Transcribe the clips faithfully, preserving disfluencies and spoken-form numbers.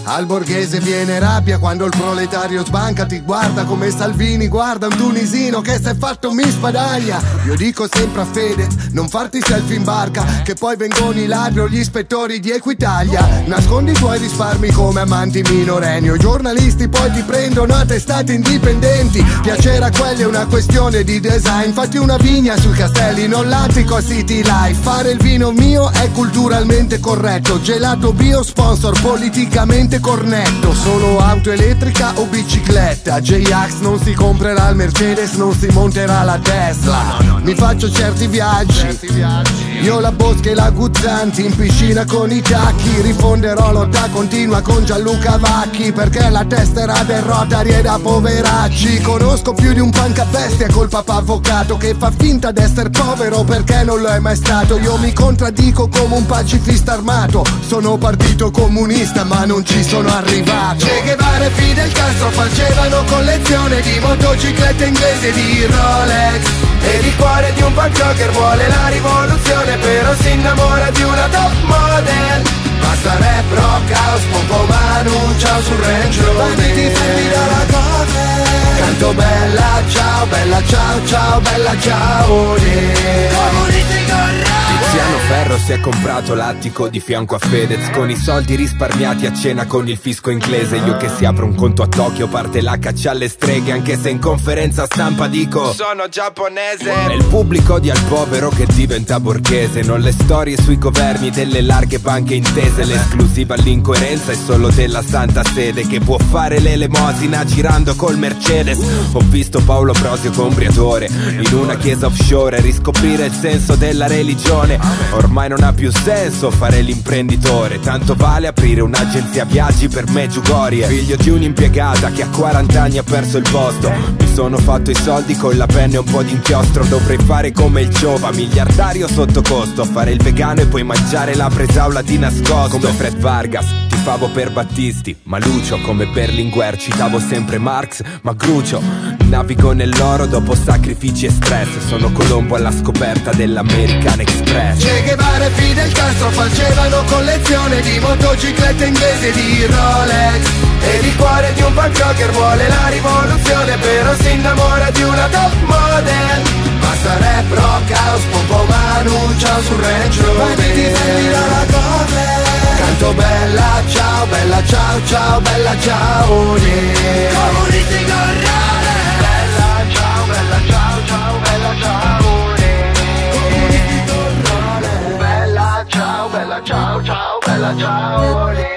Al borghese viene rabbia quando il proletario sbanca, ti guarda come Salvini guarda un tunisino che si è fatto mi spadaglia. Io dico sempre a Fedez, non farti selfie in barca, che poi vengono i ladri o gli ispettori di Equitalia. Nascondi i tuoi risparmi come amanti minorenni, o i giornalisti poi ti prendono a testate indipendenti. Piacere a quelli è una questione di design, fatti una vigna sui castelli, non l'attico a City Life. Fare il vino mio è culturalmente corretto, gelato bio sponsor politicamente cornetto. Solo auto elettrica o bicicletta, J-Ax non si comprerà il Mercedes, non si monterà la Tesla. No, no, no, mi faccio certi viaggi, certi viaggi. Io la Bosca e la Guzzanti, in piscina con i tacchi. Rifonderò lotta continua con Gianluca Vacchi, perché la testera del Rotary è da poveracci. Conosco più di un punk a bestia col papà avvocato che fa finta d'essere povero perché non lo è mai stato. Io mi contraddico come un pacifista armato, sono partito comunista ma non ci sono arrivato. Che Guevara e Fidel Castro facevano collezione di motociclette inglesi e di Rolex, e di cuore di un punk rocker vuole la rivoluzione, però si innamora di una top model. Basta rap, rock, house, pompo manu, ciao sul Range Rover. Banditi fermi dalla cover, canto bella ciao, bella ciao, ciao, bella ciao, yeah. Comunisti con Tiziano Ferro si è comprato l'attico di fianco a Fedez, con i soldi risparmiati a cena con il fisco inglese. Io che si apro un conto a Tokyo, parte la caccia alle streghe, anche se in conferenza stampa dico sono giapponese. È il pubblico odia il povero che diventa borghese, non le storie sui governi delle larghe banche intese. L'esclusiva all'incoerenza è solo della Santa Sede, che può fare l'elemosina girando col Mercedes. Ho visto Paolo Brosio con Briatore in una chiesa offshore e riscoprire il senso della religione. Ormai non ha più senso fare l'imprenditore, tanto vale aprire un'agenzia viaggi per Medjugorje. Figlio di un'impiegata che a quaranta anni ha perso il posto, mi sono fatto i soldi con la penna e un po' di inchiostro. Dovrei fare come il Ciova, miliardario sotto costo, fare il vegano e poi mangiare la bresaola di nascosto. Come Fred Vargas, tifavo per Battisti, ma Lucio come Berlinguer citavo sempre Marx, ma Grucio. Navigo nell'oro dopo sacrifici e stress, sono Colombo alla scoperta dell'American Express. Che Guevara e Fidel Castro facevano collezione di motociclette inglesi e di Rolex, e di cuore di un punk rocker vuole la rivoluzione, però si innamora di una top model. Basta rap, rock, house, pompo manu, ciao sul Range Rover. Banditi fermi dalla cover, canto bella ciao, bella ciao, ciao, bella ciao, yeah. Comunisti con Rale, bella ciao, bella ciao, ciao, bella ciao, yeah. Comunisti con Rale, bella ciao, bella ciao, ciao, bella ciao, yeah.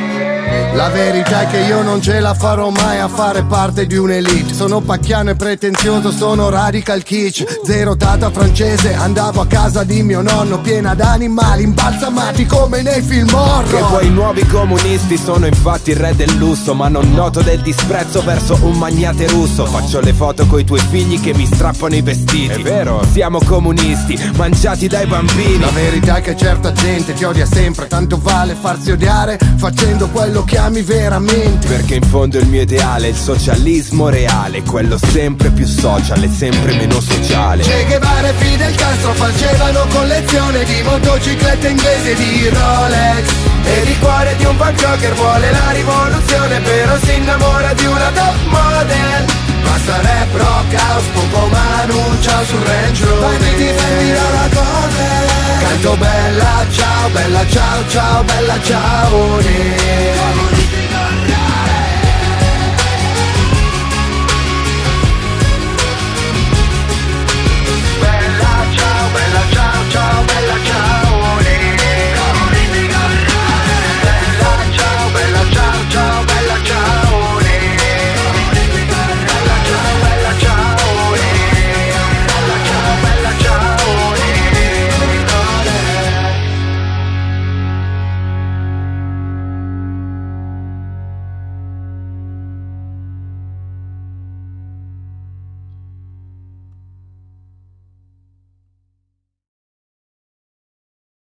La verità è che io non ce la farò mai a fare parte di un'elite. Sono pacchiano e pretenzioso, sono radical kitsch. Zero tata francese, andavo a casa di mio nonno piena d'animali imbalsamati come nei film horror. Che poi i nuovi comunisti sono infatti il re del lusso, ma non noto del disprezzo verso un magnate russo. Faccio le foto coi tuoi figli che mi strappano i vestiti. È vero, siamo comunisti, mangiati dai bambini. La verità è che certa gente ti odia sempre, tanto vale farsi odiare facendo quello che ami veramente. Perché in fondo il mio ideale è il socialismo reale, quello sempre più social e sempre meno sociale. Che Guevara e Fidel Castro facevano collezione di motociclette inglesi e di Rolex, e di cuore di un punk rocker vuole la rivoluzione, però si innamora di una top model. Basta rap, rock, house, pompo manu, ciao sul Range Rover. Banditi fermi dalla cover, canto bella ciao, bella ciao, ciao, bella ciao, yeah.